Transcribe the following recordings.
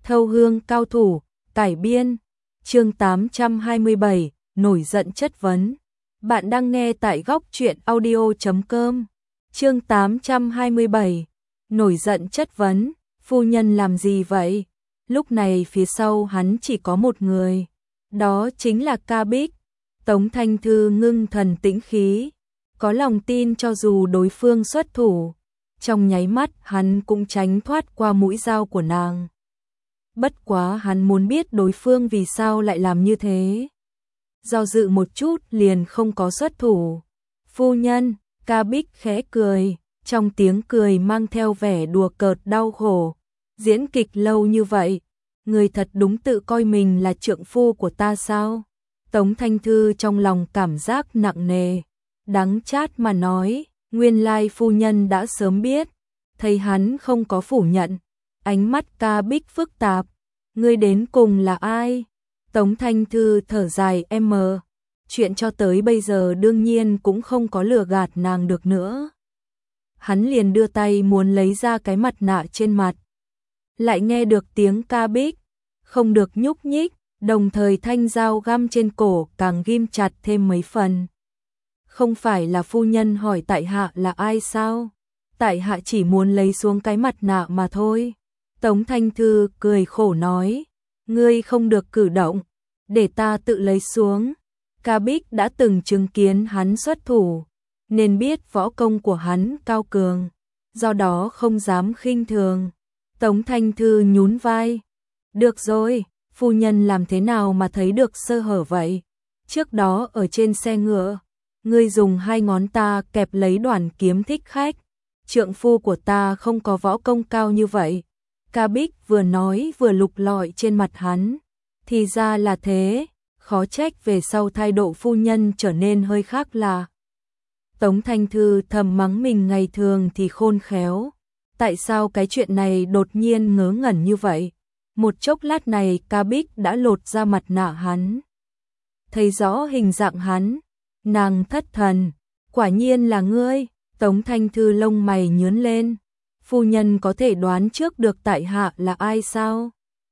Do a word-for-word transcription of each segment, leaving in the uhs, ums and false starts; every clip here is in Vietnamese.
Thâu hương cao thủ, cải biên, chương tám trăm hai mươi bảy, nổi giận chất vấn. Bạn đang nghe tại góc truyện audio chấm com. Chương tám trăm hai mươi bảy, nổi giận chất vấn, phu nhân làm gì vậy? Lúc này phía sau hắn chỉ có một người, đó chính là Ca Bích. Tống Thanh Thư ngưng thần tĩnh khí, có lòng tin cho dù đối phương xuất thủ, trong nháy mắt hắn cũng tránh thoát qua mũi dao của nàng. Bất quá hắn muốn biết đối phương vì sao lại làm như thế. Do dự một chút liền không có xuất thủ. Phu nhân, Ca Bích khẽ cười, trong tiếng cười mang theo vẻ đùa cợt đau khổ. Diễn kịch lâu như vậy, người thật đúng tự coi mình là trượng phu của ta sao? Tống Thanh Thư trong lòng cảm giác nặng nề, đắng chát mà nói, nguyên lai phu nhân đã sớm biết. Thấy hắn không có phủ nhận, ánh mắt Ca Bích phức tạp, ngươi đến cùng là ai? Tống Thanh Thư thở dài em mờ, chuyện cho tới bây giờ đương nhiên cũng không có lừa gạt nàng được nữa. Hắn liền đưa tay muốn lấy ra cái mặt nạ trên mặt. Lại nghe được tiếng Ca Bích, không được nhúc nhích, đồng thời thanh dao găm trên cổ càng ghim chặt thêm mấy phần. Không phải là phu nhân hỏi tại hạ là ai sao? Tại hạ chỉ muốn lấy xuống cái mặt nạ mà thôi. Tống Thanh Thư cười khổ nói, ngươi không được cử động, để ta tự lấy xuống. Ca Bích đã từng chứng kiến hắn xuất thủ, nên biết võ công của hắn cao cường, do đó không dám khinh thường. Tống Thanh Thư nhún vai, được rồi, phu nhân làm thế nào mà thấy được sơ hở vậy? Trước đó ở trên xe ngựa, ngươi dùng hai ngón ta kẹp lấy đoản kiếm thích khách. Trượng phu của ta không có võ công cao như vậy. Ca Bích vừa nói vừa lục lọi trên mặt hắn. Thì ra là thế, khó trách về sau thái độ phu nhân trở nên hơi khác lạ. Tống Thanh Thư thầm mắng mình ngày thường thì khôn khéo. Tại sao cái chuyện này đột nhiên ngớ ngẩn như vậy? Một chốc lát này Ca Bích đã lột ra mặt nạ hắn. Thấy rõ hình dạng hắn, nàng thất thần, quả nhiên là ngươi. Tống Thanh Thư lông mày nhướng lên, phu nhân có thể đoán trước được tại hạ là ai sao?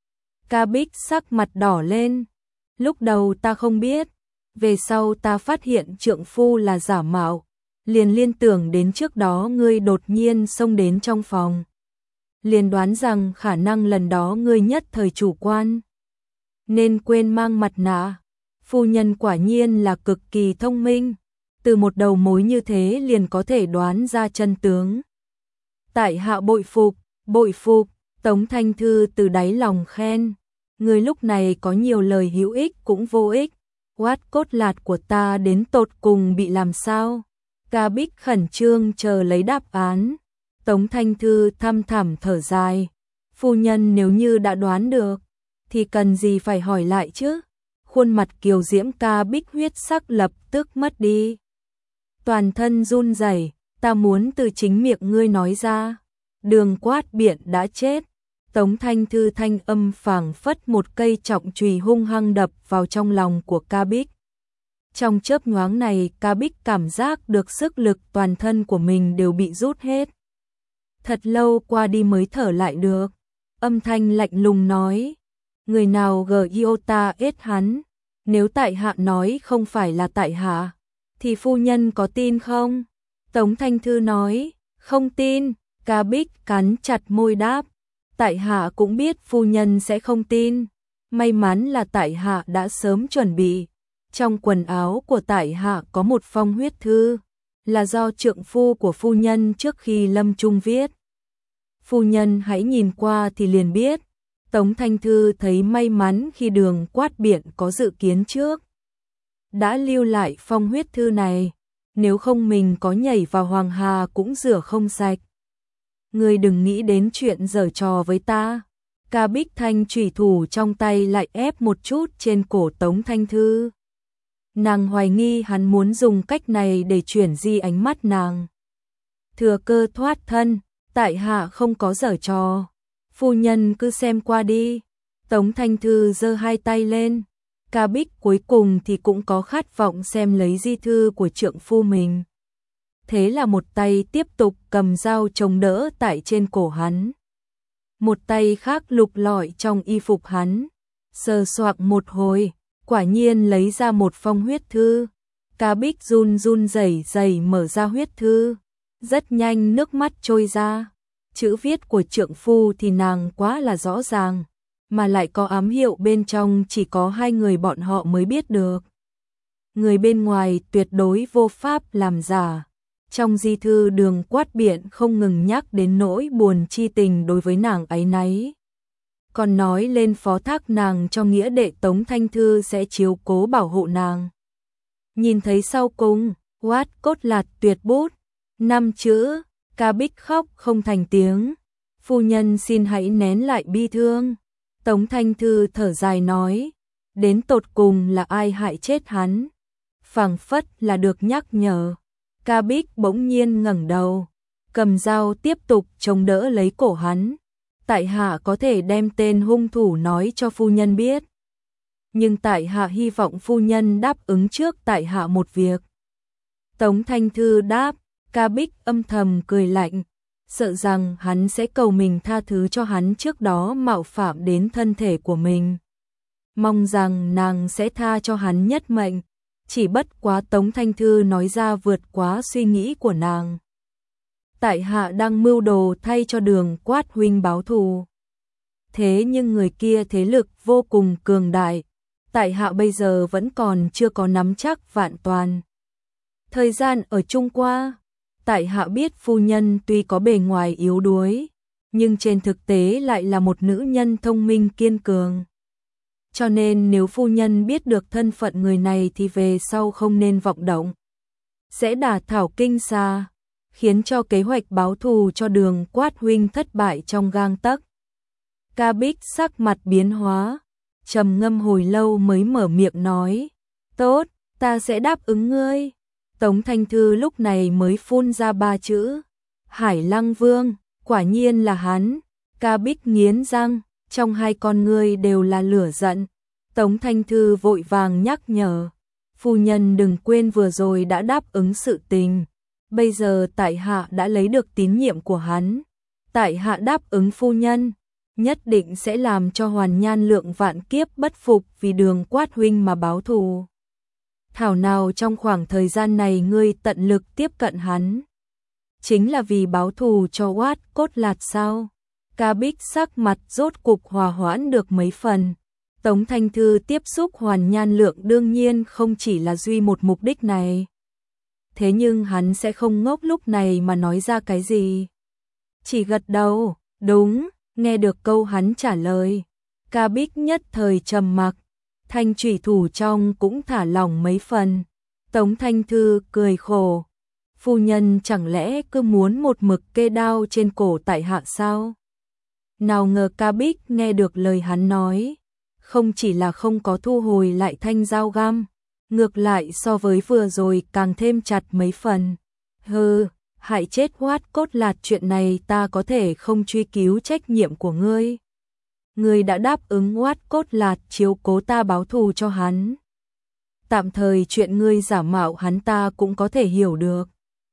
Ca Bích sắc mặt đỏ lên, lúc đầu ta không biết, về sau ta phát hiện trượng phu là giả mạo, liền liên tưởng đến trước đó ngươi đột nhiên xông đến trong phòng. Liền đoán rằng khả năng lần đó ngươi nhất thời chủ quan, nên quên mang mặt nạ. Phu nhân quả nhiên là cực kỳ thông minh. Từ một đầu mối như thế liền có thể đoán ra chân tướng. Tại hạ bội phục, bội phục, Tống Thanh Thư từ đáy lòng khen. Người lúc này có nhiều lời hữu ích cũng vô ích. Quát cốt lạt của ta đến tột cùng bị làm sao? Ca Bích khẩn trương chờ lấy đáp án. Tống Thanh Thư thăm thẳm thở dài. Phu nhân nếu như đã đoán được, thì cần gì phải hỏi lại chứ? Khuôn mặt kiều diễm Ca Bích huyết sắc lập tức mất đi. Toàn thân run rẩy, ta muốn từ chính miệng ngươi nói ra. Đường Quát Biện đã chết. Tống Thanh Thư thanh âm phảng phất một cây trọng chùy hung hăng đập vào trong lòng của Ca Bích. Trong chớp nhoáng này, Ca Bích cảm giác được sức lực toàn thân của mình đều bị rút hết. Thật lâu qua đi mới thở lại được. Âm thanh lạnh lùng nói, người nào gờ yêu ta ết hắn? Nếu tại hạ nói không phải là tại hạ, thì phu nhân có tin không? Tống Thanh Thư nói, không tin. Ca Bích cắn chặt môi đáp, tại hạ cũng biết phu nhân sẽ không tin. May mắn là tại hạ đã sớm chuẩn bị. Trong quần áo của tại hạ có một phong huyết thư, là do trượng phu của phu nhân trước khi lâm chung viết. Phu nhân hãy nhìn qua thì liền biết. Tống Thanh Thư thấy may mắn khi Đường Quát Biện có dự kiến trước, đã lưu lại phong huyết thư này, nếu không mình có nhảy vào Hoàng Hà cũng rửa không sạch. Ngươi đừng nghĩ đến chuyện giở trò với ta. Ca Bích thanh chủy thủ trong tay lại ép một chút trên cổ Tống Thanh Thư. Nàng hoài nghi hắn muốn dùng cách này để chuyển di ánh mắt nàng. Thừa cơ thoát thân, tại hạ không có giở trò. Phu nhân cứ xem qua đi. Tống Thanh Thư giơ hai tay lên. Ca Bích cuối cùng thì cũng có khát vọng xem lấy di thư của trượng phu mình. Thế là một tay tiếp tục cầm dao chống đỡ tại trên cổ hắn. một tay khác lục lọi trong y phục hắn, sờ soạng một hồi, quả nhiên lấy ra một phong huyết thư. Ca Bích run run rẩy rẩy mở ra huyết thư, rất nhanh nước mắt trôi ra. Chữ viết của trượng phu thì nàng quá là rõ ràng, mà lại có ám hiệu bên trong chỉ có hai người bọn họ mới biết được. Người bên ngoài tuyệt đối vô pháp làm giả. Trong di thư Đường Quát Biện không ngừng nhắc đến nỗi buồn chi tình đối với nàng ấy nấy. Còn nói lên phó thác nàng cho nghĩa đệ Tống Thanh Thư sẽ chiếu cố bảo hộ nàng. Nhìn thấy sau cùng, Quát Cốt Lạt tuyệt bút, năm chữ, Ca Bích khóc không thành tiếng. Phu nhân xin hãy nén lại bi thương. Tống Thanh Thư thở dài nói, đến tột cùng là ai hại chết hắn? Phảng phất là được nhắc nhở. Ca Bích bỗng nhiên ngẩng đầu, cầm dao tiếp tục chống đỡ lấy cổ hắn. Tại hạ có thể đem tên hung thủ nói cho phu nhân biết. Nhưng tại hạ hy vọng phu nhân đáp ứng trước tại hạ một việc. Tống Thanh Thư đáp, Ca Bích âm thầm cười lạnh, sợ rằng hắn sẽ cầu mình tha thứ cho hắn trước đó mạo phạm đến thân thể của mình. Mong rằng nàng sẽ tha cho hắn nhất mệnh. Chỉ bất quá Tống Thanh Thư nói ra vượt quá suy nghĩ của nàng. Tại hạ đang mưu đồ thay cho Đường Quát huynh báo thù. Thế nhưng người kia thế lực vô cùng cường đại. Tại hạ bây giờ vẫn còn chưa có nắm chắc vạn toàn. Thời gian ở chung qua, tại hạ biết phu nhân tuy có bề ngoài yếu đuối, nhưng trên thực tế lại là một nữ nhân thông minh kiên cường. Cho nên nếu phu nhân biết được thân phận người này thì về sau không nên vọng động. Sẽ đả thảo kinh xa, khiến cho kế hoạch báo thù cho Đường Quát huynh thất bại trong gang tấc. Ca Bích sắc mặt biến hóa, trầm ngâm hồi lâu mới mở miệng nói, tốt, ta sẽ đáp ứng ngươi. Tống Thanh Thư lúc này mới phun ra ba chữ, Hải Lăng Vương, quả nhiên là hắn. Ca Bích nghiến răng, trong hai con ngươi đều là lửa giận. Tống Thanh Thư vội vàng nhắc nhở, phu nhân đừng quên vừa rồi đã đáp ứng sự tình. Bây giờ tại hạ đã lấy được tín nhiệm của hắn. Tại hạ đáp ứng phu nhân, nhất định sẽ làm cho Hoàn Nhan Lượng vạn kiếp bất phục vì Đường Quát huynh mà báo thù. Thảo nào trong khoảng thời gian này ngươi tận lực tiếp cận hắn, chính là vì báo thù cho Quát Cốt Lạt sao? Ca Bích sắc mặt rốt cục hòa hoãn được mấy phần. Tống Thanh Thư tiếp xúc Hoàn Nhan Lượng đương nhiên không chỉ là duy một mục đích này. Thế nhưng hắn sẽ không ngốc lúc này mà nói ra cái gì. Chỉ gật đầu, đúng, nghe được câu hắn trả lời. Ca Bích nhất thời trầm mặc, thanh trùy thủ trong cũng thả lỏng mấy phần. Tống Thanh Thư cười khổ, phu nhân chẳng lẽ cứ muốn một mực kê đao trên cổ tại hạ sao? Nào ngờ Ca Bích nghe được lời hắn nói, không chỉ là không có thu hồi lại thanh dao găm, ngược lại so với vừa rồi càng thêm chặt mấy phần. Hừ, hại chết Quát Cốt Lạt chuyện này ta có thể không truy cứu trách nhiệm của ngươi. Ngươi đã đáp ứng Quát Cốt Lạt chiếu cố ta báo thù cho hắn. Tạm thời chuyện ngươi giả mạo hắn ta cũng có thể hiểu được.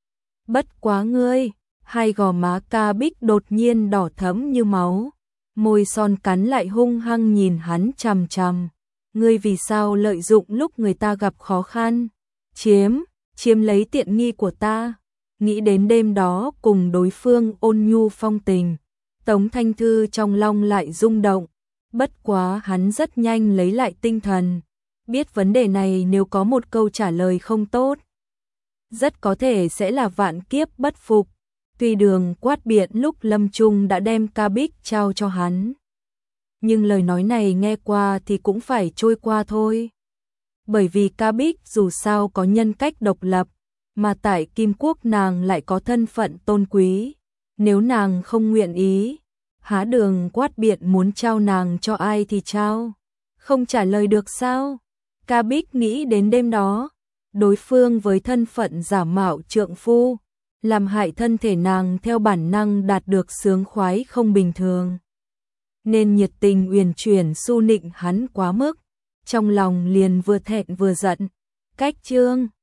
Bất quá ngươi, hai gò má Ca Bích đột nhiên đỏ thẫm như máu, môi son cắn lại hung hăng nhìn hắn chằm chằm. Ngươi vì sao lợi dụng lúc người ta gặp khó khăn, chiếm, chiếm lấy tiện nghi của ta? Nghĩ đến đêm đó cùng đối phương ôn nhu phong tình, Tống Thanh Thư trong lòng lại rung động. Bất quá hắn rất nhanh lấy lại tinh thần, biết vấn đề này nếu có một câu trả lời không tốt, rất có thể sẽ là vạn kiếp bất phục. Tuy Đường Quát Biện lúc lâm chung đã đem Ca Bích trao cho hắn, nhưng lời nói này nghe qua thì cũng phải trôi qua thôi. Bởi vì Ca Bích dù sao có nhân cách độc lập, mà tại Kim Quốc nàng lại có thân phận tôn quý. Nếu nàng không nguyện ý, há Đường Quát Biện muốn trao nàng cho ai thì trao, không trả lời được sao? Ca Bích nghĩ đến đêm đó, đối phương với thân phận giả mạo trượng phu, làm hại thân thể nàng theo bản năng đạt được sướng khoái không bình thường. Nên nhiệt tình uyển chuyển su nịnh hắn quá mức, trong lòng liền vừa thẹn vừa giận. Cách chương